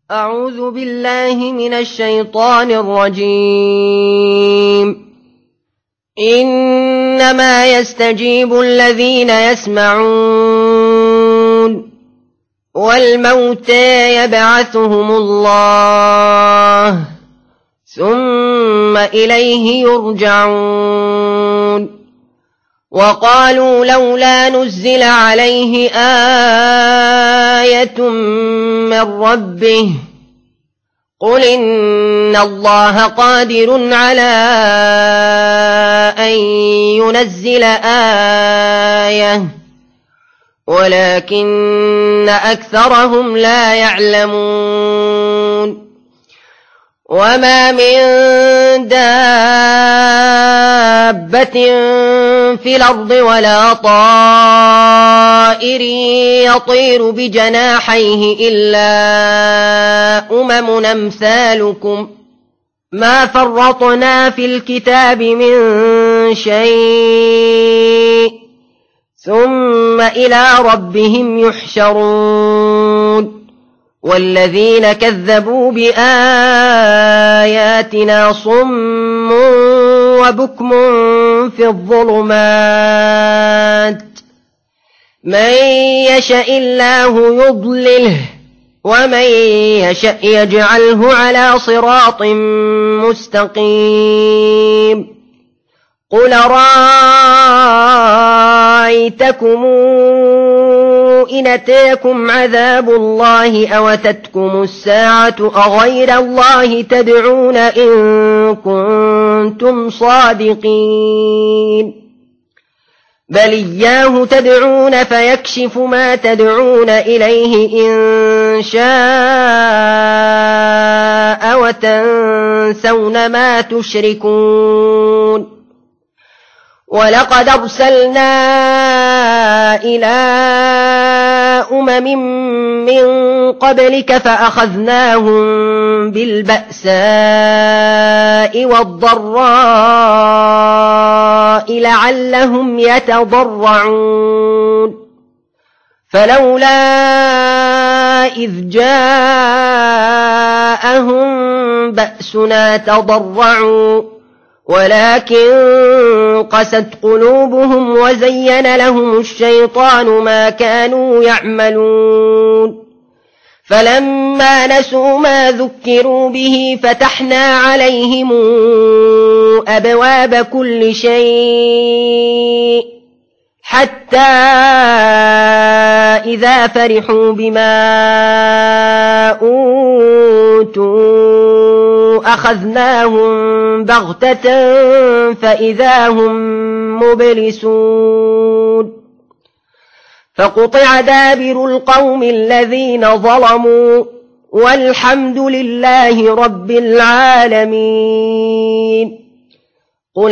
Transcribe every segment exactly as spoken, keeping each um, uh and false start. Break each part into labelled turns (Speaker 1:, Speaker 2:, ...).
Speaker 1: أعوذ بالله من الشيطان الرجيم. إنما يستجيب الذين يسمعون والموتى يبعثهم الله ثم إليه يرجعون. وقالوا لولا نزل عليه آية من ربه قل إن الله قادر على أن ينزل آية ولكن أكثرهم لا يعلمون. وما من دابة في الأرض ولا طائر يطير بجناحيه إلا أمم أمثالكم ما فرطنا في الكتاب من شيء ثم إلى ربهم يحشرون. والذين كذبوا بآياتنا صم وبكم في الظلمات من يشاء الله يضلله ومن يشاء يجعله على صراط مستقيم. قل رأيتكم إن أتاكم عذاب الله أو أتتكم الساعة أغير الله تدعون إن كنتم صادقين بل إياه تدعون فيكشف ما تدعون إليه إن شاء وتنسون ما تشركون. ولقد أرسلنا إلى أمم من قبلك فأخذناهم بالبأساء والضراء لعلهم يتضرعون. فلولا إذ جاءهم بأسنا تضرعوا ولكن قست قلوبهم وزين لهم الشيطان ما كانوا يعملون. فلما نسوا ما ذكروا به فتحنا عليهم أبواب كل شيء حتى إذا فرحوا بما أوتوا أخذناهم بغتة فإذا هم مبلسون. فقطع دابر القوم الذين ظلموا والحمد لله رب العالمين. قل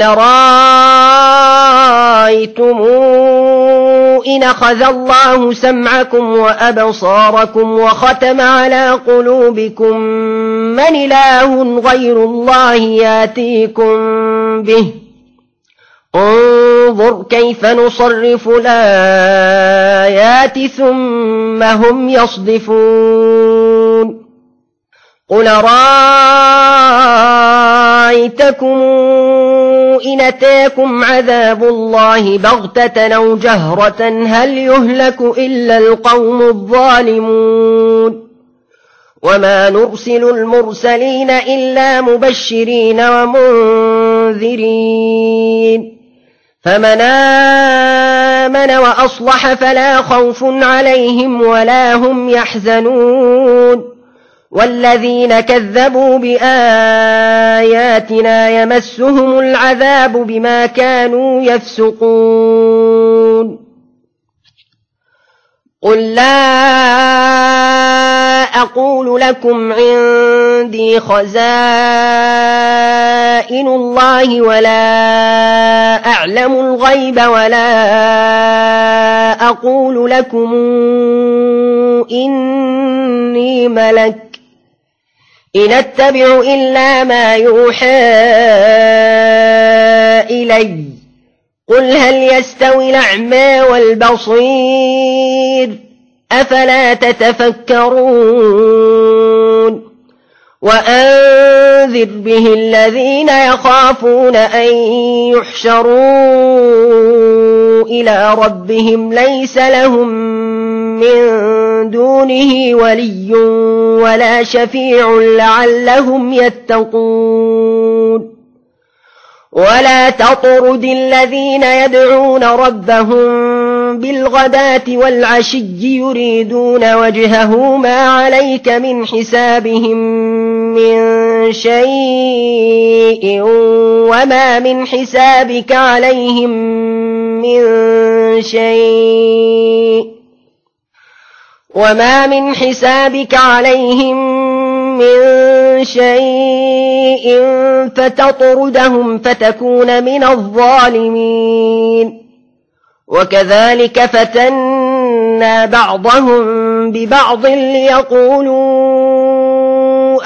Speaker 1: رأيتم إن أخذ الله سمعكم وأبصاركم وختم على قلوبكم من إله غير الله ياتيكم به انظر كيف نصرف الآيات ثم هم يصدفون. قل رأيتكم إن أتاكم عذاب الله بغتة أو جهرة هل يهلك إلا القوم الظالمون. وما نرسل المرسلين إلا مبشرين ومنذرين فمن آمن وأصلح فلا خوف عليهم ولا هم يحزنون. والذين كذبوا بآياتنا يمسهم العذاب بما كانوا يفسقون. قل لا أقول لكم عندي خزائن الله ولا أعلم الغيب ولا أقول لكم إني ملك إن أتبع إلا ما يوحى إلي قل هل يستوي الأعمى والبصير أفلا تتفكرون وأنذر به الذين يخافون أن يحشروا إلى ربهم ليس لهم من دونه ولي ولا شفيع لعلهم يتقون ولا تطرد الذين يدعون ربهم بالغداة والعشي يريدون وجهه ما عليك من حسابهم من شيء وما من حسابك عليهم من شيء وما من حسابك عليهم من شيء فتطردهم فتكون من الظالمين وكذلك فتنا بعضهم ببعض ليقولوا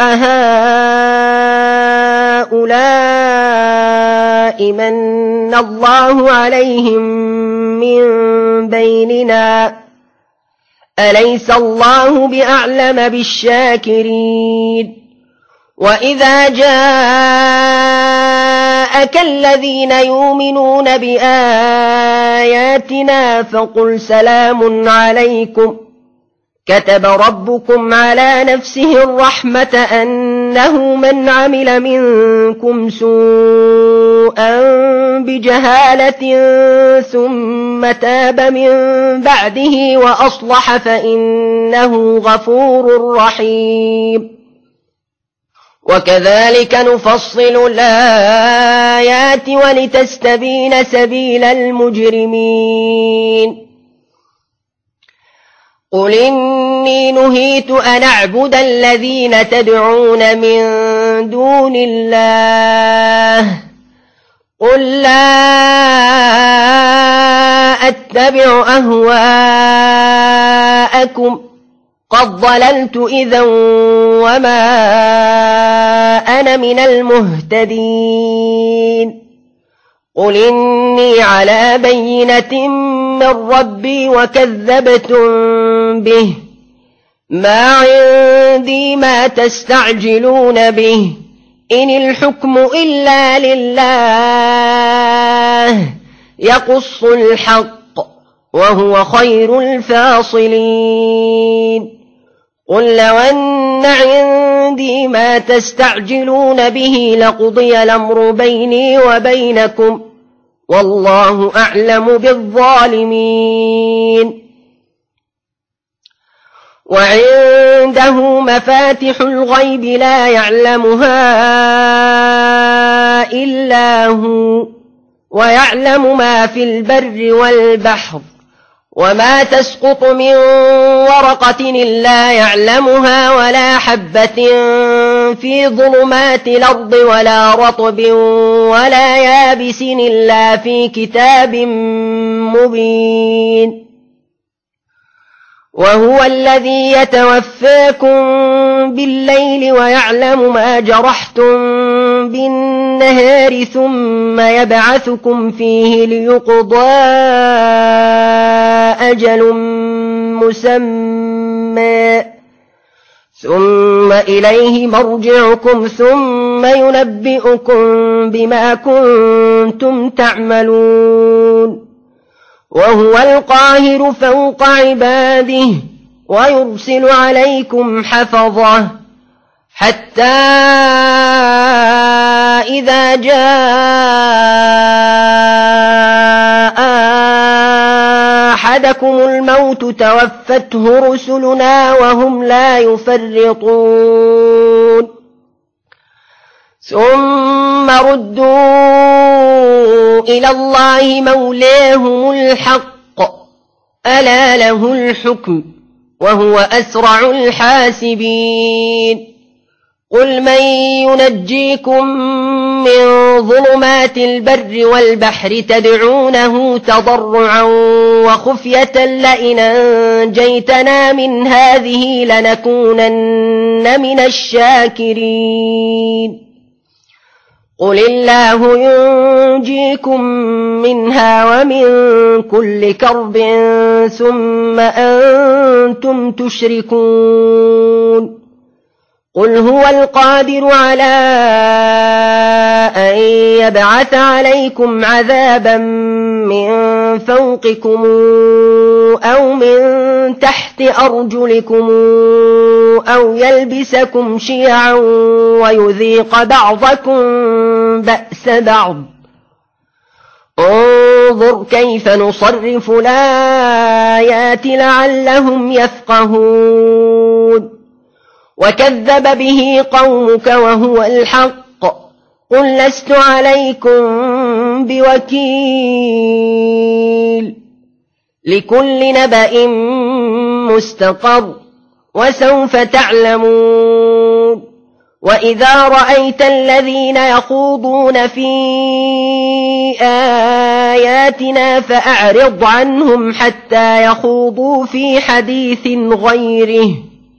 Speaker 1: أهؤلاء من الله عليهم من بيننا أليس الله بأعلم بالشاكرين وإذا جاءك الذين يؤمنون بآياتنا فقل سلام عليكم كتب ربكم على نفسه الرحمة أنه من عمل منكم سوءا بجهالة ثم تاب من بعده وأصلح فإنه غفور رحيم وكذلك نفصل الآيات ولتستبين سبيل المجرمين قل إني نهيت أن أعبد الذين تدعون من دون الله قل لا أتبع أهواءكم قد ضللت إذا وما أنا من المهتدين قل إني على بينة من ربي وكذبتم به ما عندي ما تستعجلون به إن الحكم إلا لله يقص الحق وهو خير الفاصلين قل لو أن عندي ما تستعجلون به لقضي الأمر بيني وبينكم والله أعلم بالظالمين وعنده مفاتح الغيب لا يعلمها إلا هو ويعلم ما في البر والبحر وما تسقط من ورقة إلا يعلمها ولا حبة في ظلمات الأرض ولا رطب ولا يابس إلا في كتاب مبين وهو الذي يتوفاكم بالليل ويعلم ما جرحتم بالنهار ثم يبعثكم فيه ليقضى أجل مسمى ثم إليه مرجعكم ثم ينبئكم بما كنتم تعملون وهو القاهر فوق عباده ويرسل عليكم حفظه حتى إذا جاء أحدكم الموت توفته رسلنا وهم لا يفرطون ثم ردوا إلى الله مولاهم الحق ألا له الحكم وهو أسرع الحاسبين قل من ينجيكم من ظلمات البر والبحر تدعونه تضرعا وخفية لئن أنجيتنا من هذه لنكونن من الشاكرين قل الله ينجيكم منها ومن كل كرب ثم أنتم تشركون قل هو القادر على أن يبعث عليكم عذابا من فوقكم أو من تحت أرجلكم أو يلبسكم شيعا ويذيق بعضكم بأس بعض. انظر كيف نصرف الآيات لعلهم يفقهون. وكذب به قومك وهو الحق قل لست عليكم بوكيل. لكل نبأ مستقر وسوف تعلمون. وإذا رأيت الذين يخوضون في آياتنا فأعرض عنهم حتى يخوضوا في حديث غيره.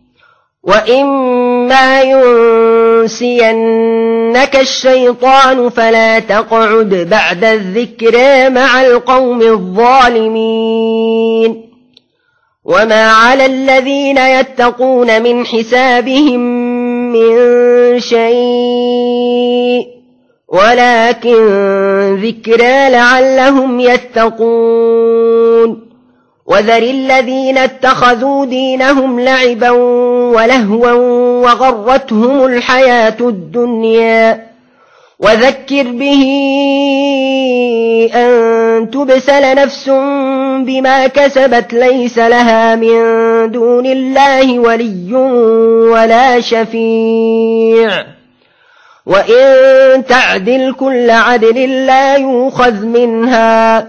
Speaker 1: وإما ينسينك الشيطان فلا تقعد بعد الذكرى مع القوم الظالمين. وما على الذين يتقون من حسابهم من شيء ولكن ذكرى لعلهم يتقون. وذر الذين اتخذوا دينهم لعبا ولهوا وغرتهم الحياة الدنيا وذكر به أن تبسل نفس بما كسبت ليس لها من دون الله ولي ولا شفيع. وإن تعدل كل عدل لا يؤخذ منها.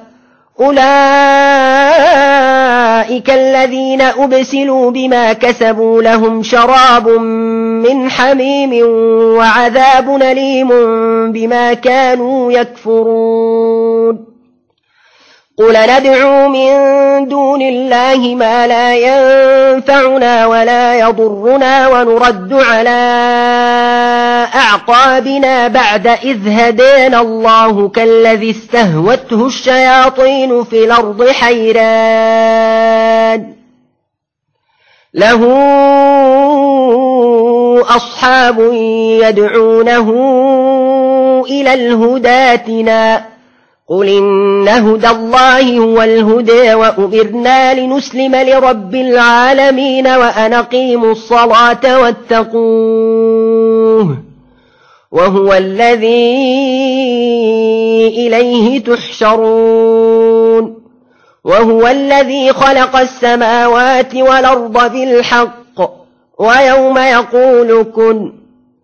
Speaker 1: أولئك الذين أبسلوا بما كسبوا لهم شراب من حميم وعذاب أليم بما كانوا يكفرون. قل ندعو من دون الله ما لا ينفعنا ولا يضرنا ونرد على أعقابنا بعد إذ هدانا الله كالذي استهوته الشياطين في الأرض حيران له أصحاب يدعونه إلى الهدى ائتنا. قل إن هدى الله هو الهدى وأمرنا لنسلم لرب العالمين وأن أقيموا الصلاة واتقوه وهو الذي إليه تحشرون. وهو الذي خلق السماوات والأرض بالحق ويوم يقول كن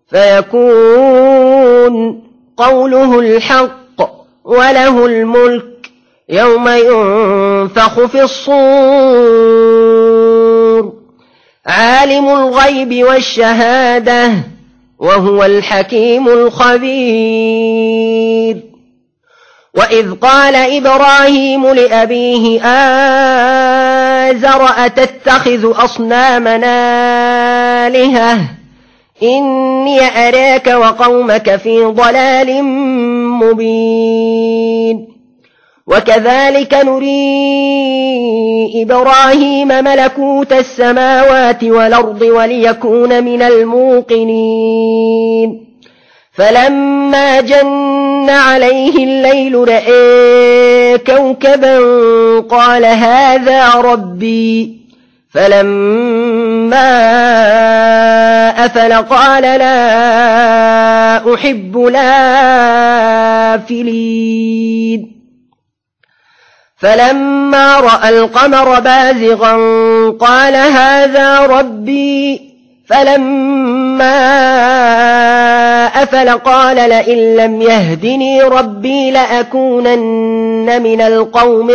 Speaker 1: فيكون قوله الحق وله الملك يوم ينفخ في الصور. عالم الغيب والشهادة وهو الحكيم الخبير. وإذ قال إبراهيم لأبيه آزر أتتخذ أصنامنا آلهة إني أراك وقومك في ضلال مبين. وكذلك نري إبراهيم ملكوت السماوات والأرض وليكون من الموقنين. فلما جن عليه الليل رأى كوكبا قال هذا ربي. فلما أفل قال لا أحب الآفلين. فلما رأى القمر بازغا قال هذا ربي. فلما أفل قال لئن لم يهدني ربي لأكونن من القوم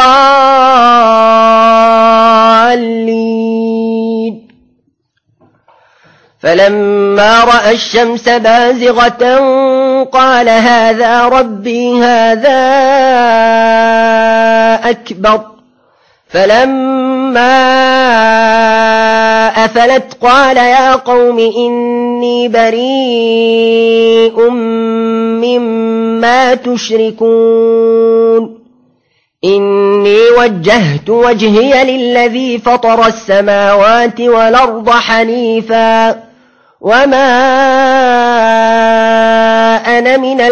Speaker 1: الضالين. فلما رأى الشمس بازغة قال هذا ربي هذا أكبر. فلما أفلت قال يا قوم إني بريء مما تشركون. إني وجهت وجهي للذي فطر السماوات والأرض حنيفا وما أنا من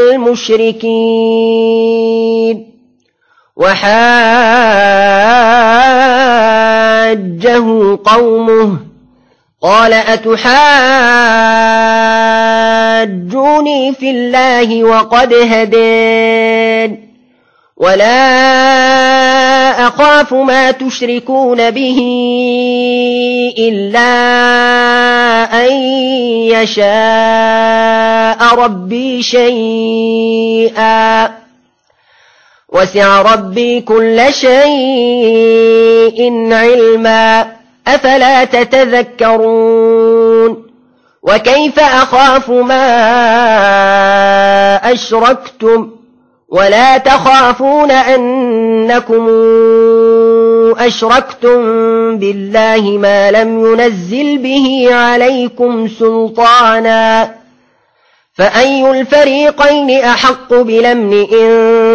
Speaker 1: المشركين. وحاجه قومه قال أتحاجوني في الله وقد هدين ولا أخاف ما تشركون به إلا أن يشاء ربي شيئا وسع ربي كل شيء علما أفلا تتذكرون. وكيف أخاف ما أشركتم ولا تخافون أنكم أشركتم بالله ما لم ينزل به عليكم سلطانا فأي الفريقين أحق بالأمن إن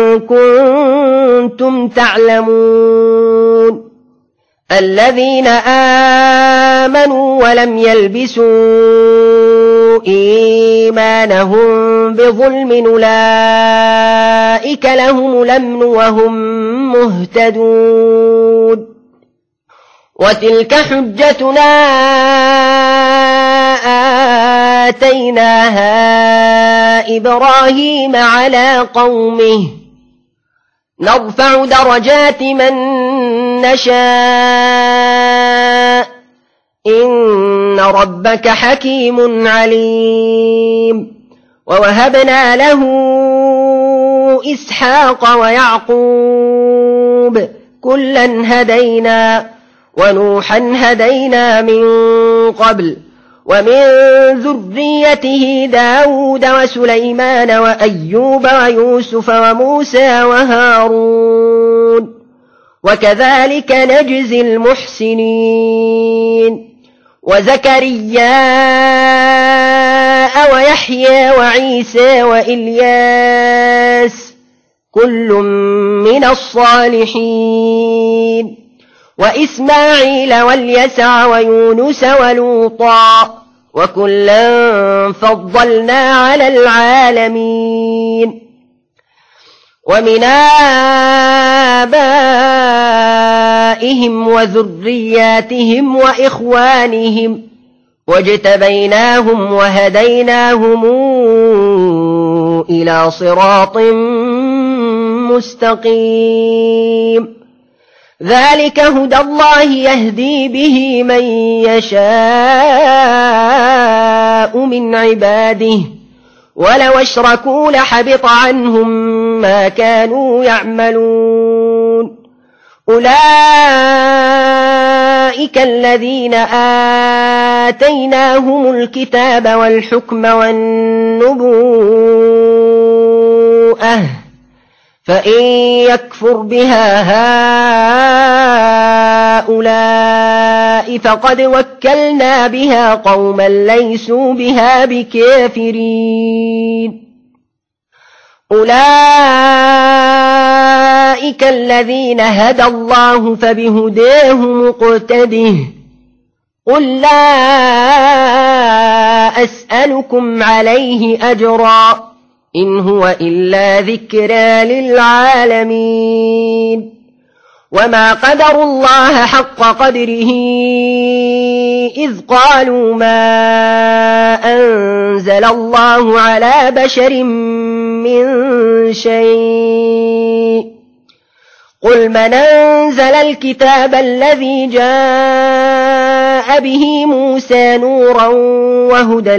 Speaker 1: كنتم تعلمون. الذين آمنوا ولم يلبسوا إيمانهم بظلم أولئك لهم الأمن وهم مهتدون. وتلك حجتنا آتيناها إبراهيم على قومه نرفع درجات من نشاء إن ربك حكيم عليم. ووهبنا له إسحاق ويعقوب كلا هدينا ونوحا هدينا من قبل ومن ذريته داود وسليمان وأيوب ويوسف وموسى وهارون وكذلك نجزي المحسنين. وزكريا ويحيى وعيسى وإلياس كل من الصالحين وإسماعيل واليسع ويونس ولوطا وكلا فضلنا على العالمين. ومن آبائهم وذرياتهم وإخوانهم واجتبيناهم وهديناهم إلى صراط مستقيم. ذلك هدى الله يهدي به من يشاء من عباده ولو اشركوا لحبط عنهم ما كانوا يعملون. أولئك الذين آتيناهم الكتاب والحكم والنبوءة فإن يكفر بها هؤلاء فقد وكلنا بها قوما ليسوا بها بكافرين. أولئك الذين هدى الله فبهداه مقتده. قل لا أسألكم عليه أجرا إن هو إلا ذكرى للعالمين. وما قدروا الله حق قدره إذ قالوا ما أنزل الله على بشر من شيء. قل من أنزل الكتاب الذي جاء به موسى نورا وهدى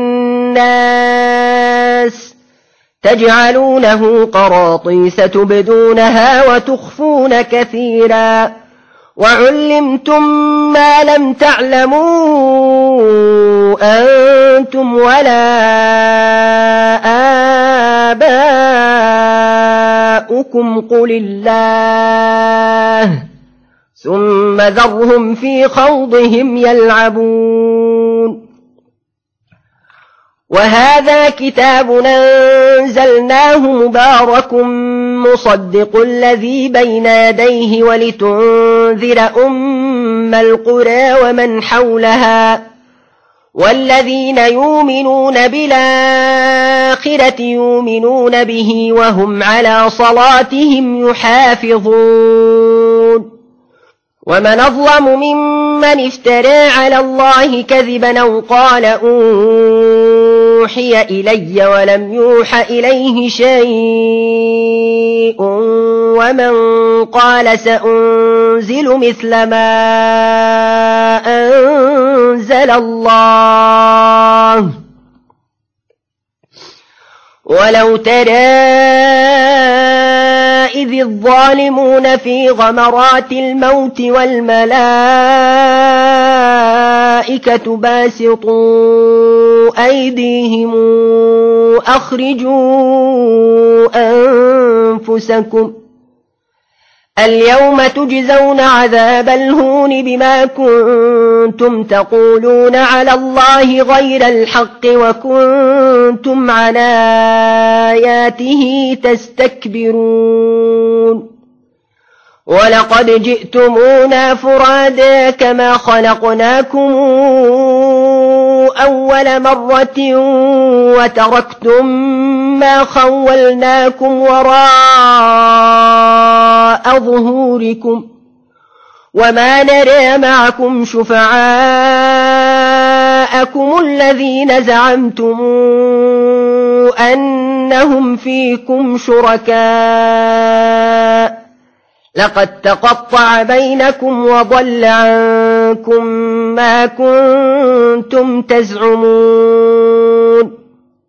Speaker 1: للناس تجعلونه قراطيس تبدونها وتخفون كثيرا وعلمتم ما لم تعلموا أنتم ولا آباؤكم قل الله ثم ذرهم في خوضهم يلعبون. وهذا كتاب أنزلناه مبارك مصدق الذي بين يديه ولتنذر أم القرى ومن حولها والذين يؤمنون بالآخرة يؤمنون به وهم على صلاتهم يحافظون ومن أظلم ممن افترى على الله كذبا أو قال أوحي إلي ولم يوح إليه شيء ومن قال سأنزل مثل ما أنزل الله ولو ترى إذ الظالمون في غمرات الموت والملائكة باسطوا أيديهم أخرجوا أنفسكم اليوم تجزون عذاب الهون بما كنتم تقولون على الله غير الحق وكنتم عن آياته تستكبرون ولقد جئتمونا فرادا كما خلقناكم أول مرة وتركتم ما خولناكم وراء ظهوركم وما نرى معكم شفعاءكم الذين زعمتم أنهم فيكم شركاء لقد تقطع بينكم وضل عنكم ما كنتم تزعمون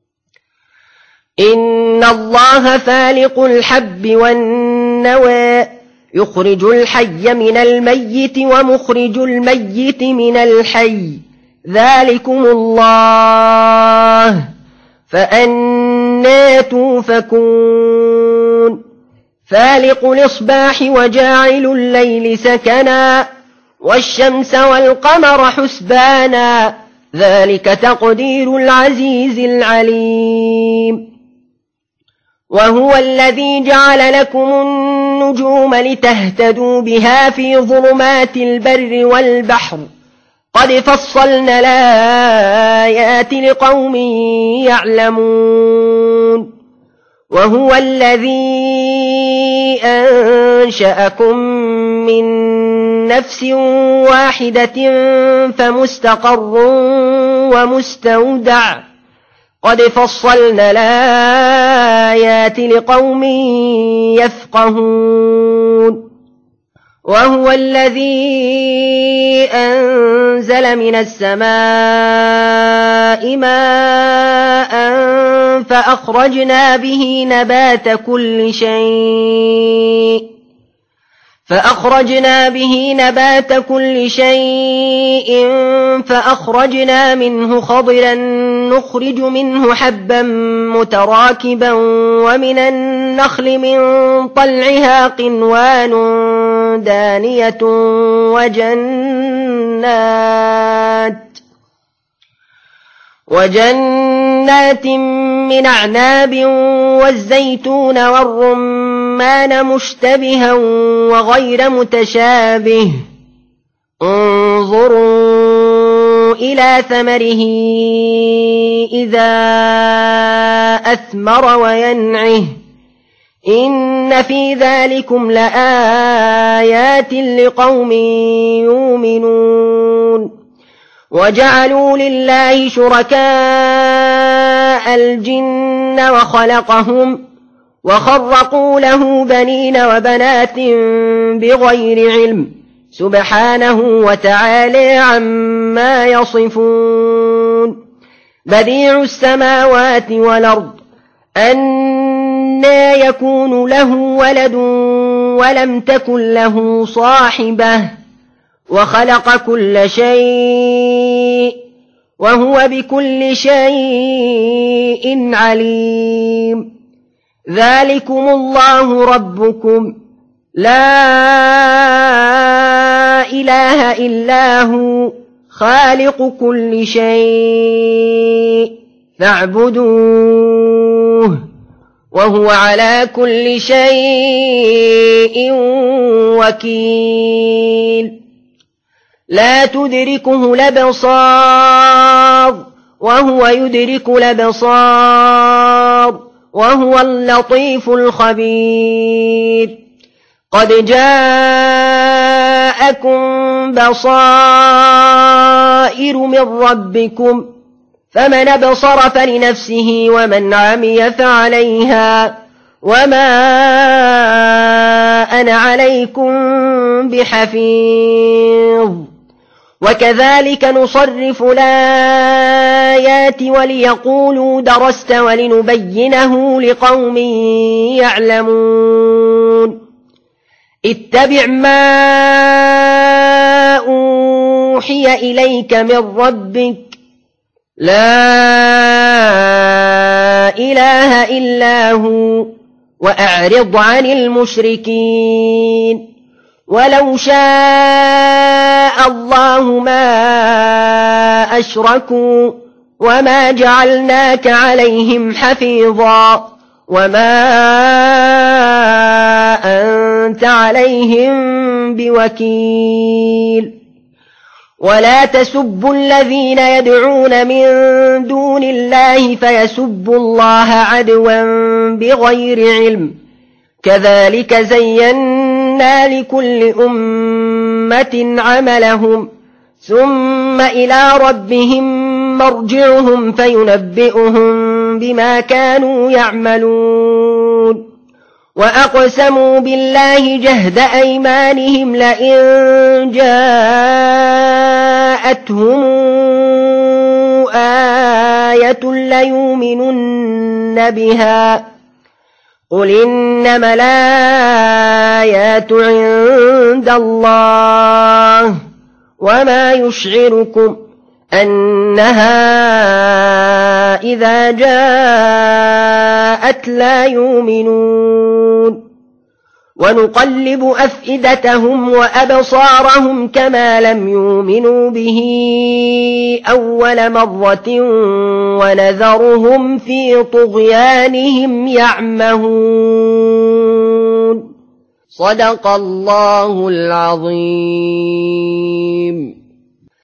Speaker 1: إن الله فالق الحب والنوى يخرج الحي من الميت ومخرج الميت من الحي ذلكم الله فأنى توفكون فالق الإصباح وجاعل الليل سكنا والشمس والقمر حسبانا ذلك تقدير العزيز العليم وهو الذي جعل لكم النجوم لتهتدوا بها في ظلمات البر والبحر قد فصلنا الآيات لقوم يعلمون وهو الذي أنشأكم من نفس واحدة فمستقر ومستودع قد فصلنا الآيات لقوم يفقهون وهو الذي أنزل من السماء ماء فأخرجنا به نبات كل شيء فأخرجنا به نبات كل شيء فأخرجنا منه خضرا نخرج منه حبا متراكبا ومن النخل من طلعها قنوان دانية وجنات وجنات من أعناب والزيتون والرمان مشتبها وغير متشابه انظروا إلى ثمره إذا أثمر وينعه إن في ذلكم لآيات لقوم يؤمنون وجعلوا لله شركاء الجن وخلقهم وخرقوا له بنين وبنات بغير علم سبحانه وتعالى عما يصفون بديع السماوات والأرض أنى يكون له ولد ولم تكن له صاحبة وخلق كل شيء وهو بكل شيء عليم ذلكم الله ربكم لا إله إلا هو خالق كل شيء فاعبدوه وهو على كل شيء وكيل لا تدركه الأبصار وهو يدرك الأبصار وهو اللطيف الخبير قد جاءكم بصائر من ربكم فمن أبصر فلنفسه ومن عمي فعليها وما أنا عليكم بحفيظ وكذلك نصرف الآيات وليقولوا درست ولنبينه لقوم يعلمون اتبع ما أوحي إليك من ربك لا إله إلا هو وأعرض عن المشركين ولو شاء الله ما أشركوا وما جعلناك عليهم حفيظا وما أنت عليهم بوكيل ولا تسبوا الذين يدعون من دون الله فيسبوا الله عدوا بغير علم كذلك زينا لكل أمة عملهم ثم إلى ربهم مرجعهم فينبئهم بما كانوا يعملون وأقسموا بالله جهد أيمانهم لئن جاءتهم آية ليؤمنن بها قل إنما الآيات عند الله وما يشعركم أنها إذا جاءت لا يؤمنون ونقلب أفئدتهم وأبصارهم كما لم يؤمنوا به أول مرة ونذرهم في طغيانهم يعمهون صدق الله العظيم.